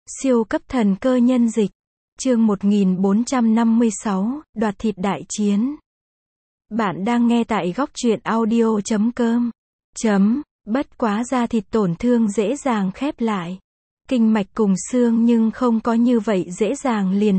Siêu cấp thần cơ nhân dịch. Chương 1456, đoạt thịt đại chiến. Bạn đang nghe tại góc truyện audio.com. Bất quá da thịt tổn thương dễ dàng khép lại. Kinh mạch cùng xương nhưng không có như vậy dễ dàng liền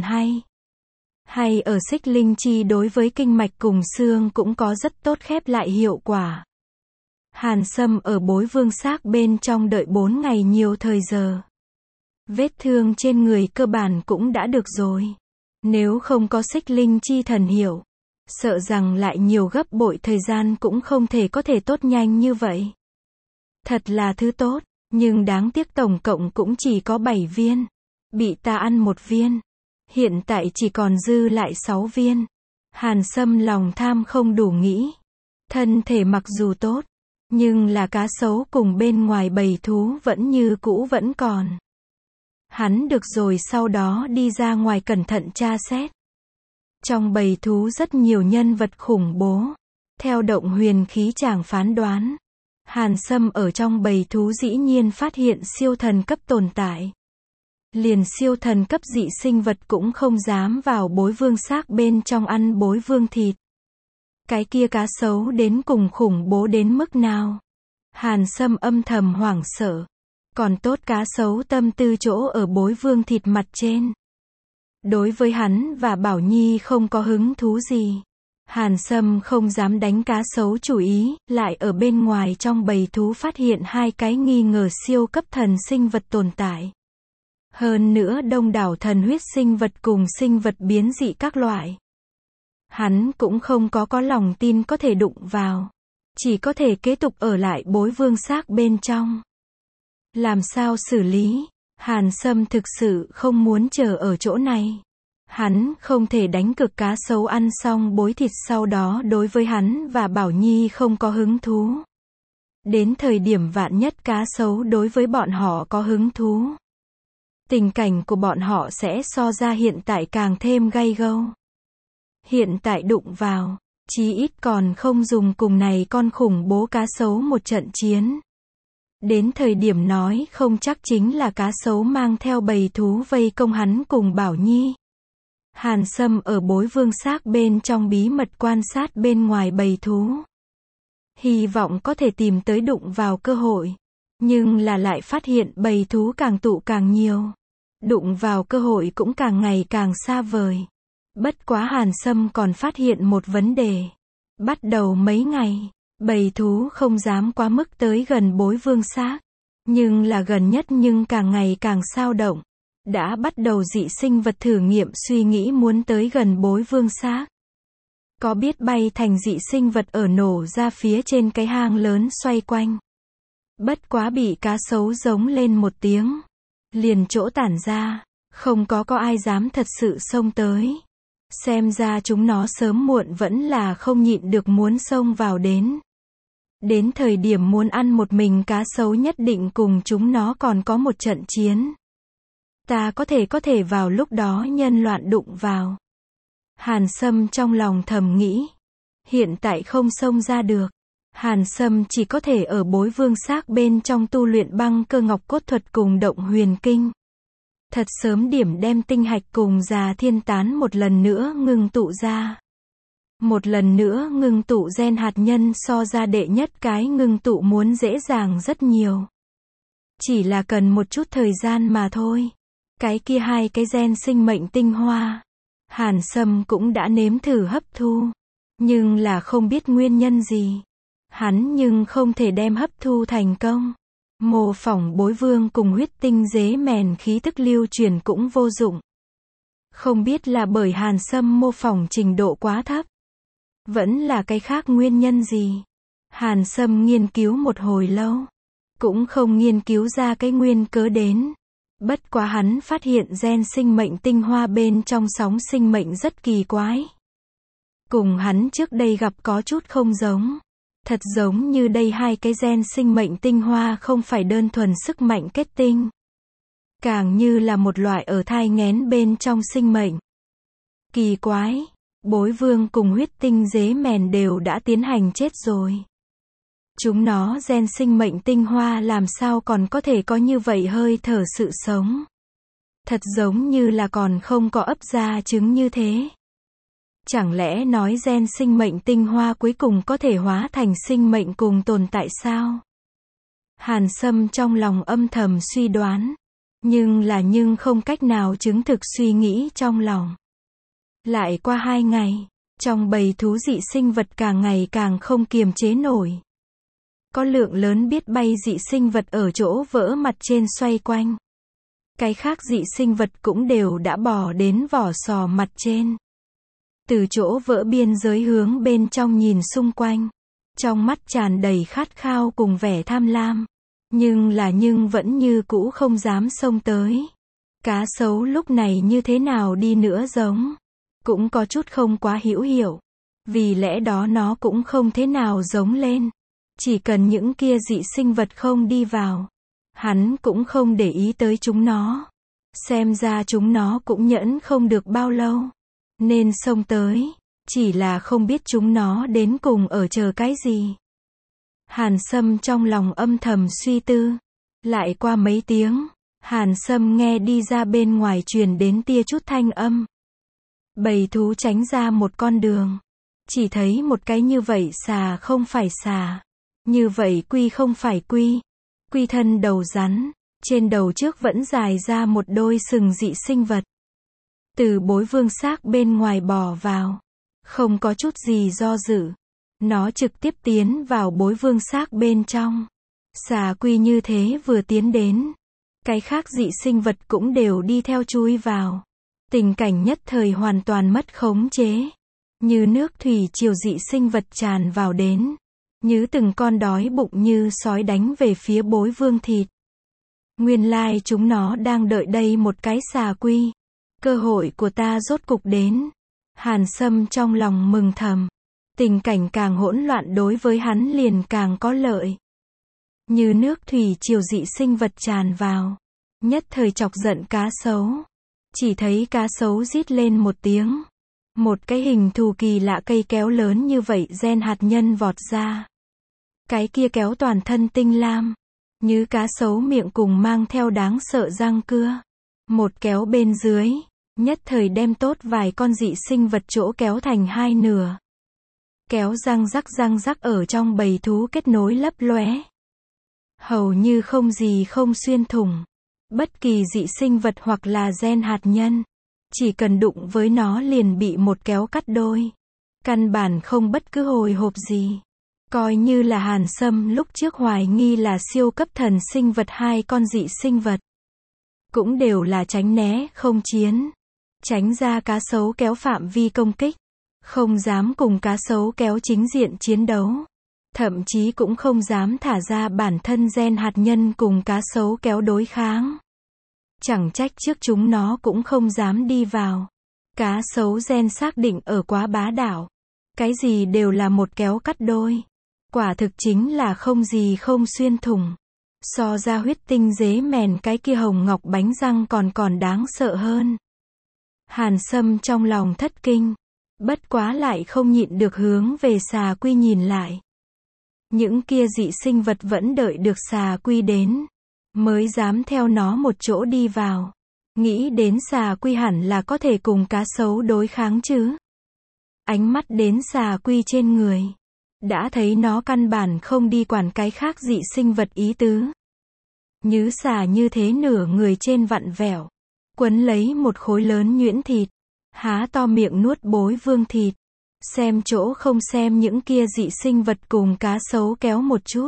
hay ở xích linh chi đối với kinh mạch cùng xương cũng có rất tốt khép lại hiệu quả. Hàn Sâm ở Bối Vương xác bên trong đợi 4 ngày nhiều thời giờ. Vết thương trên người cơ bản cũng đã được rồi. Nếu không có xích linh chi thần hiệu, sợ rằng lại nhiều gấp bội thời gian cũng không có thể tốt nhanh như vậy. Thật là thứ tốt, nhưng đáng tiếc tổng cộng cũng chỉ có 7 viên. Bị ta ăn 1 viên. Hiện tại chỉ còn dư lại 6 viên. Hàn Sâm lòng tham không đủ nghĩ. Thân thể mặc dù tốt, nhưng là cá sấu cùng bên ngoài bầy thú vẫn như cũ vẫn còn. Hắn được rồi sau đó đi ra ngoài cẩn thận tra xét. Trong bầy thú rất nhiều nhân vật khủng bố. Theo động huyền khí chàng phán đoán, Hàn Sâm ở trong bầy thú dĩ nhiên phát hiện siêu thần cấp tồn tại. Liền siêu thần cấp dị sinh vật cũng không dám vào Bối Vương xác bên trong ăn Bối Vương thịt. Cái kia cá sấu đến cùng khủng bố đến mức nào? Hàn Sâm âm thầm hoảng sợ. Còn tốt cá sấu tâm tư chỗ ở Bối Vương thịt mặt trên. Đối với hắn và Bảo Nhi không có hứng thú gì. Hàn Sâm không dám đánh cá sấu chủ ý, lại ở bên ngoài trong bầy thú phát hiện 2 cái nghi ngờ siêu cấp thần sinh vật tồn tại. Hơn nữa đông đảo thần huyết sinh vật cùng sinh vật biến dị các loại. Hắn cũng không có lòng tin có thể đụng vào. Chỉ có thể kế tục ở lại Bối Vương xác bên trong. Làm sao xử lý? Hàn Sâm thực sự không muốn chờ ở chỗ này. Hắn không thể đánh cược cá sấu ăn xong bối thịt sau đó đối với hắn và Bảo Nhi không có hứng thú. Đến thời điểm vạn nhất cá sấu đối với bọn họ có hứng thú. Tình cảnh của bọn họ sẽ so ra hiện tại càng thêm gay gâu. Hiện tại đụng vào, chí ít còn không dùng cùng này con khủng bố cá sấu một trận chiến. Đến thời điểm nói không chắc chính là cá sấu mang theo bầy thú vây công hắn cùng Bảo Nhi. Hàn Sâm ở Bối Vương xác bên trong bí mật quan sát bên ngoài bầy thú. Hy vọng có thể tìm tới đụng vào cơ hội. Nhưng là lại phát hiện bầy thú càng tụ càng nhiều. Đụng vào cơ hội cũng càng ngày càng xa vời. Bất quá Hàn Sâm còn phát hiện một vấn đề. Bắt đầu mấy ngày, bầy thú không dám quá mức tới gần Bối Vương xác. Nhưng là gần nhất nhưng càng ngày càng sao động. Đã bắt đầu dị sinh vật thử nghiệm suy nghĩ muốn tới gần Bối Vương xác. Có biết bay thành dị sinh vật ở nổ ra phía trên cái hang lớn xoay quanh. Bất quá bị cá sấu giống lên một tiếng. Liền chỗ tản ra, không có ai dám thật sự xông tới. Xem ra chúng nó sớm muộn vẫn là không nhịn được muốn xông vào đến. Đến thời điểm muốn ăn một mình cá sấu nhất định cùng chúng nó còn có một trận chiến. Ta có thể vào lúc đó nhân loạn đụng vào. Hàn Sâm trong lòng thầm nghĩ. Hiện tại không xông ra được. Hàn Sâm chỉ có thể ở Bối Vương xác bên trong tu luyện băng cơ ngọc cốt thuật cùng động huyền kinh. Thật sớm điểm đem tinh hạch cùng già thiên tán một lần nữa ngưng tụ ra. Một lần nữa ngưng tụ gen hạt nhân so ra đệ nhất cái ngưng tụ muốn dễ dàng rất nhiều. Chỉ là cần một chút thời gian mà thôi. Cái kia 2 cái gen sinh mệnh tinh hoa. Hàn Sâm cũng đã nếm thử hấp thu. Nhưng là không biết nguyên nhân gì. Hắn nhưng không thể đem hấp thu thành công. Mô phỏng Bối Vương cùng huyết tinh dế mèn khí tức lưu truyền cũng vô dụng. Không biết là bởi Hàn Sâm mô phỏng trình độ quá thấp. Vẫn là cái khác nguyên nhân gì. Hàn Sâm nghiên cứu một hồi lâu. Cũng không nghiên cứu ra cái nguyên cớ đến. Bất quá hắn phát hiện gen sinh mệnh tinh hoa bên trong sóng sinh mệnh rất kỳ quái. Cùng hắn trước đây gặp có chút không giống. Thật giống như đây 2 cái gen sinh mệnh tinh hoa không phải đơn thuần sức mạnh kết tinh. Càng như là một loại ở thai nghén bên trong sinh mệnh. Kỳ quái, Bối Vương cùng huyết tinh dế mèn đều đã tiến hành chết rồi. Chúng nó gen sinh mệnh tinh hoa làm sao còn có thể có như vậy hơi thở sự sống. Thật giống như là còn không có ấp ra trứng như thế. Chẳng lẽ nói gen sinh mệnh tinh hoa cuối cùng có thể hóa thành sinh mệnh cùng tồn tại sao? Hàn Sâm trong lòng âm thầm suy đoán. Nhưng không cách nào chứng thực suy nghĩ trong lòng. Lại qua 2 ngày, trong bầy thú dị sinh vật càng ngày càng không kiềm chế nổi. Có lượng lớn biết bay dị sinh vật ở chỗ vỡ mặt trên xoay quanh. Cái khác dị sinh vật cũng đều đã bò đến vỏ sò mặt trên. Từ chỗ vỡ biên giới hướng bên trong nhìn xung quanh. Trong mắt tràn đầy khát khao cùng vẻ tham lam. Nhưng vẫn như cũ không dám xông tới. Cá sấu lúc này như thế nào đi nữa giống. Cũng có chút không quá hữu hiệu. Vì lẽ đó nó cũng không thế nào giống lên. Chỉ cần những kia dị sinh vật không đi vào. Hắn cũng không để ý tới chúng nó. Xem ra chúng nó cũng nhẫn không được bao lâu. Nên xông tới. Chỉ là không biết chúng nó đến cùng ở chờ cái gì. Hàn Sâm trong lòng âm thầm suy tư. Lại qua mấy tiếng, Hàn Sâm nghe đi ra bên ngoài truyền đến tia chút thanh âm. Bầy thú tránh ra một con đường. Chỉ thấy một cái như vậy xà không phải xà. Như vậy quy không phải quy. Quy thân đầu rắn. Trên đầu trước vẫn dài ra một đôi sừng dị sinh vật. Từ bối vương xác bên ngoài bò vào. Không có chút gì do dự. Nó trực tiếp tiến vào bối vương xác bên trong. Xà quy như thế vừa tiến đến. Cái khác dị sinh vật cũng đều đi theo chui vào. Tình cảnh nhất thời hoàn toàn mất khống chế. Như nước thủy triều dị sinh vật tràn vào đến. Như từng con đói bụng như sói đánh về phía bối vương thịt. Nguyên lai chúng nó đang đợi đây một cái xà quy. Cơ hội của ta rốt cục đến. Hàn Sâm trong lòng mừng thầm. Tình cảnh càng hỗn loạn đối với hắn liền càng có lợi. Như nước thủy triều dị sinh vật tràn vào. Nhất thời chọc giận cá sấu. Chỉ thấy cá sấu rít lên một tiếng. Một cái hình thù kỳ lạ cây kéo lớn như vậy gen hạt nhân vọt ra. Cái kia kéo toàn thân tinh lam. Như cá sấu miệng cùng mang theo đáng sợ răng cưa. Một kéo bên dưới. Nhất thời đem tốt vài con dị sinh vật chỗ kéo thành hai nửa. Kéo răng rắc ở trong bầy thú kết nối lấp lóe. Hầu như không gì không xuyên thủng. Bất kỳ dị sinh vật hoặc là gen hạt nhân. Chỉ cần đụng với nó liền bị một kéo cắt đôi. Căn bản không bất cứ hồi hộp gì. Coi như là Hàn Sâm lúc trước hoài nghi là siêu cấp thần sinh vật hai con dị sinh vật. Cũng đều là tránh né không chiến. Tránh ra cá sấu kéo phạm vi công kích. Không dám cùng cá sấu kéo chính diện chiến đấu. Thậm chí cũng không dám thả ra bản thân gen hạt nhân cùng cá sấu kéo đối kháng. Chẳng trách trước chúng nó cũng không dám đi vào. Cá sấu gen xác định ở quá bá đạo. Cái gì đều là một kéo cắt đôi. Quả thực chính là không gì không xuyên thủng. So ra huyết tinh dế mèn cái kia hồng ngọc bánh răng còn đáng sợ hơn. Hàn Sâm trong lòng thất kinh. Bất quá lại không nhịn được hướng về xà quy nhìn lại. Những kia dị sinh vật vẫn đợi được xà quy đến. Mới dám theo nó một chỗ đi vào. Nghĩ đến xà quy hẳn là có thể cùng cá sấu đối kháng chứ. Ánh mắt đến xà quy trên người. Đã thấy nó căn bản không đi quản cái khác dị sinh vật ý tứ. Như xà như thế nửa người trên vặn vẹo. Quấn lấy một khối lớn nhuyễn thịt. Há to miệng nuốt bối vương thịt. Xem chỗ không xem những kia dị sinh vật cùng cá sấu kéo một chút.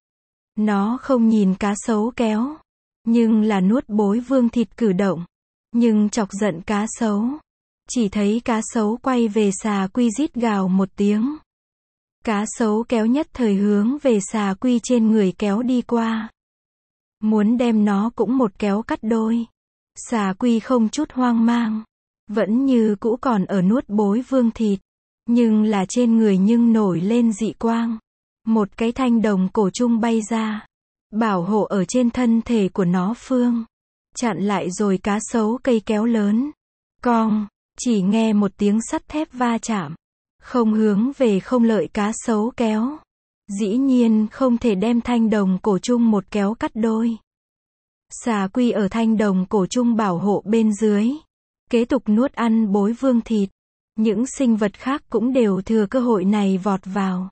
Nó không nhìn cá sấu kéo. Nhưng là nuốt bối vương thịt cử động. Nhưng chọc giận cá sấu. Chỉ thấy cá sấu quay về xà quy rít gào một tiếng. Cá sấu kéo nhất thời hướng về xà quy trên người kéo đi qua. Muốn đem nó cũng một kéo cắt đôi. Xà quy không chút hoang mang. Vẫn như cũ còn ở nuốt bối vương thịt. Nhưng là trên người nhưng nổi lên dị quang. Một cái thanh đồng cổ trung bay ra. Bảo hộ ở trên thân thể của nó phương. Chặn lại rồi cá sấu cây kéo lớn. Cong, chỉ nghe một tiếng sắt thép va chạm. Không hướng về không lợi cá sấu kéo. Dĩ nhiên không thể đem thanh đồng cổ trung một kéo cắt đôi. Xà quy ở thanh đồng cổ trung bảo hộ bên dưới. Kế tục nuốt ăn bối vương thịt. Những sinh vật khác cũng đều thừa cơ hội này vọt vào.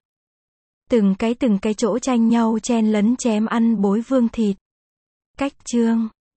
Từng cái chỗ tranh nhau chen lấn chém ăn bối vương thịt. Cách chương